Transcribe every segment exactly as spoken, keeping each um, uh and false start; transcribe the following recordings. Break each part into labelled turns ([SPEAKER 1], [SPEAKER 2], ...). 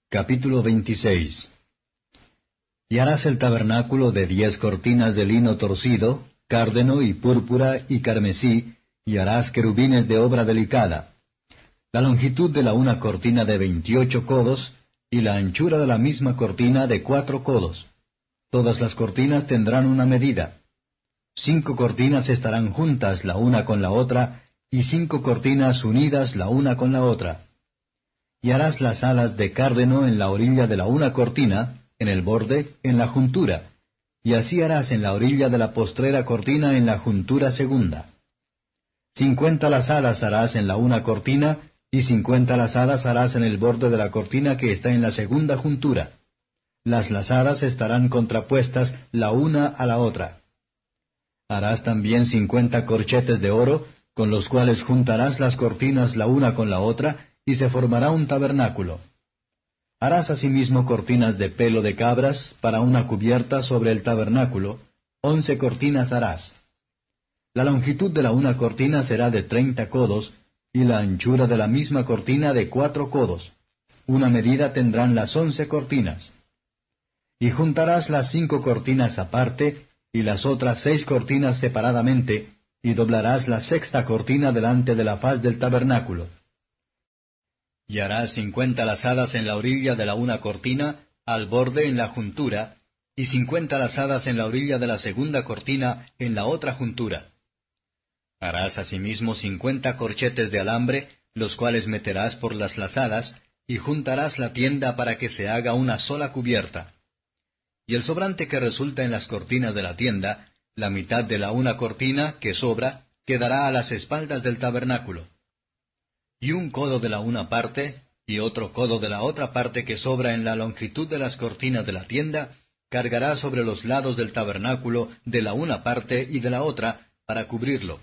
[SPEAKER 1] Capítulo veintiséis. Y harás el tabernáculo de diez cortinas de lino torcido, cárdeno y púrpura y carmesí, y harás querubines de obra delicada. La longitud de la una cortina de veintiocho codos, y la anchura de la misma cortina de cuatro codos. Todas las cortinas tendrán una medida. Cinco cortinas estarán juntas la una con la otra, y cinco cortinas unidas la una con la otra. Y harás las alas de cárdeno en la orilla de la una cortina, en el borde, en la juntura, y así harás en la orilla de la postrera cortina en la juntura segunda. Cincuenta lazadas harás en la una cortina, y cincuenta lazadas harás en el borde de la cortina que está en la segunda juntura. Las lazadas estarán contrapuestas la una a la otra. Harás también cincuenta corchetes de oro, con los cuales juntarás las cortinas la una con la otra, y se formará un tabernáculo. Harás asimismo cortinas de pelo de cabras, para una cubierta sobre el tabernáculo, once cortinas harás. La longitud de la una cortina será de treinta codos, y la anchura de la misma cortina de cuatro codos. Una medida tendrán las once cortinas. Y juntarás las cinco cortinas aparte, y las otras seis cortinas separadamente, y doblarás la sexta cortina delante de la faz del tabernáculo. Y harás cincuenta lazadas en la orilla de la una cortina, al borde en la juntura, y cincuenta lazadas en la orilla de la segunda cortina, en la otra juntura. Harás asimismo cincuenta corchetes de alambre, los cuales meterás por las lazadas, y juntarás la tienda para que se haga una sola cubierta. Y el sobrante que resulta en las cortinas de la tienda, la mitad de la una cortina que sobra, quedará a las espaldas del tabernáculo. Y un codo de la una parte, y otro codo de la otra parte que sobra en la longitud de las cortinas de la tienda, cargará sobre los lados del tabernáculo de la una parte y de la otra, para cubrirlo.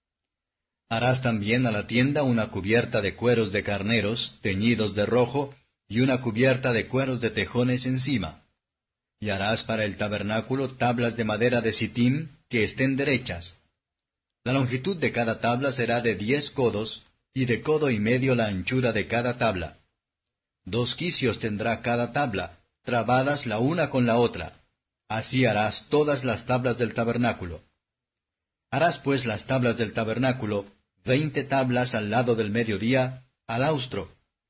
[SPEAKER 1] Harás también a la tienda una cubierta de cueros de carneros, teñidos de rojo, y una cubierta de cueros de tejones encima. Y harás para el tabernáculo tablas de madera de sitim, que estén derechas. La longitud de cada tabla será de diez codos, y de codo y medio la anchura de cada tabla. Dos quicios tendrá cada tabla, trabadas la una con la otra. Así harás todas las tablas del tabernáculo. Harás pues las tablas del tabernáculo, veinte tablas al lado del mediodía, al austro.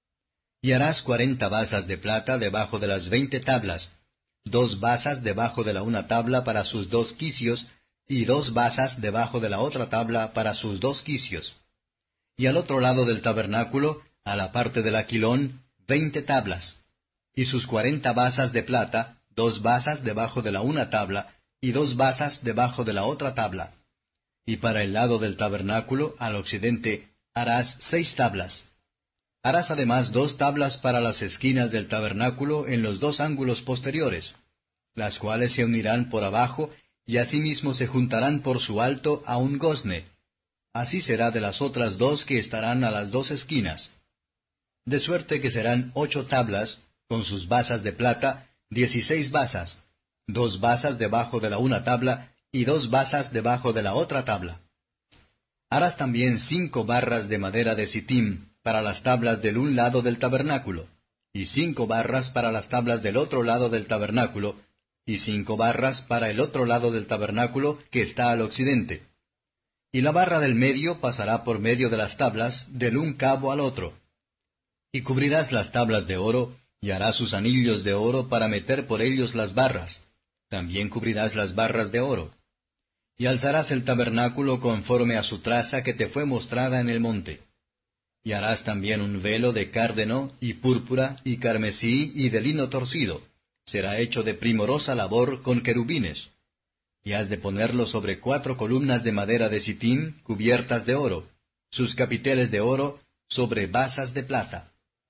[SPEAKER 1] Y harás cuarenta basas de plata debajo de las veinte tablas, dos basas debajo de la una tabla para sus dos quicios, y dos basas debajo de la otra tabla para sus dos quicios. Y al otro lado del tabernáculo, a la parte del aquilón, veinte tablas, y sus cuarenta basas de plata, dos basas debajo de la una tabla, y dos basas debajo de la otra tabla. Y para el lado del tabernáculo, al occidente, harás seis tablas. Harás además dos tablas para las esquinas del tabernáculo en los dos ángulos posteriores, las cuales se unirán por abajo, y asimismo se juntarán por su alto a un gozne. Así será de las otras dos que estarán a las dos esquinas. De suerte que serán ocho tablas, con sus basas de plata, dieciséis basas, dos basas debajo de la una tabla, y dos basas debajo de la otra tabla. Harás también cinco barras de madera de sitim, para las tablas del un lado del tabernáculo, y cinco barras para las tablas del otro lado del tabernáculo, y cinco barras para el otro lado del tabernáculo que está al occidente. Y la barra del medio pasará por medio de las tablas, del un cabo al otro. Y cubrirás las tablas de oro, y harás sus anillos de oro para meter por ellos las barras. También cubrirás las barras de oro. Y alzarás el tabernáculo conforme a su traza que te fue mostrada en el monte. Y harás también un velo de cárdeno, y púrpura, y carmesí, y de lino torcido. Será hecho de primorosa labor con querubines. Y has de ponerlo sobre cuatro columnas de madera de sitim, cubiertas de oro, sus capiteles de oro, sobre basas de plata.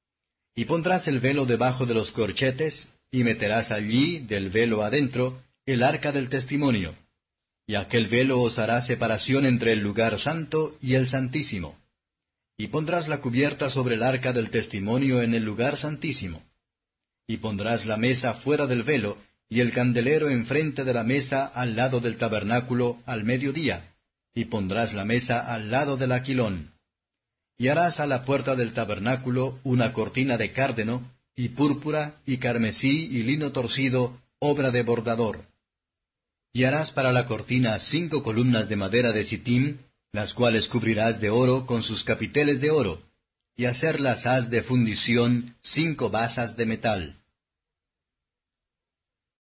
[SPEAKER 1] Y pondrás el velo debajo de los corchetes, y meterás allí, del velo adentro, el arca del testimonio. Y aquel velo os hará separación entre el lugar santo y el santísimo. Y pondrás la cubierta sobre el arca del testimonio en el lugar santísimo. Y pondrás la mesa fuera del velo, y el candelero enfrente de la mesa al lado del tabernáculo al mediodía, y pondrás la mesa al lado del aquilón. Y harás a la puerta del tabernáculo una cortina de cárdeno, y púrpura, y carmesí, y lino torcido, obra de bordador. Y harás para la cortina cinco columnas de madera de sitim, las cuales cubrirás de oro con sus capiteles de oro, y hacerlas has de fundición cinco basas de metal.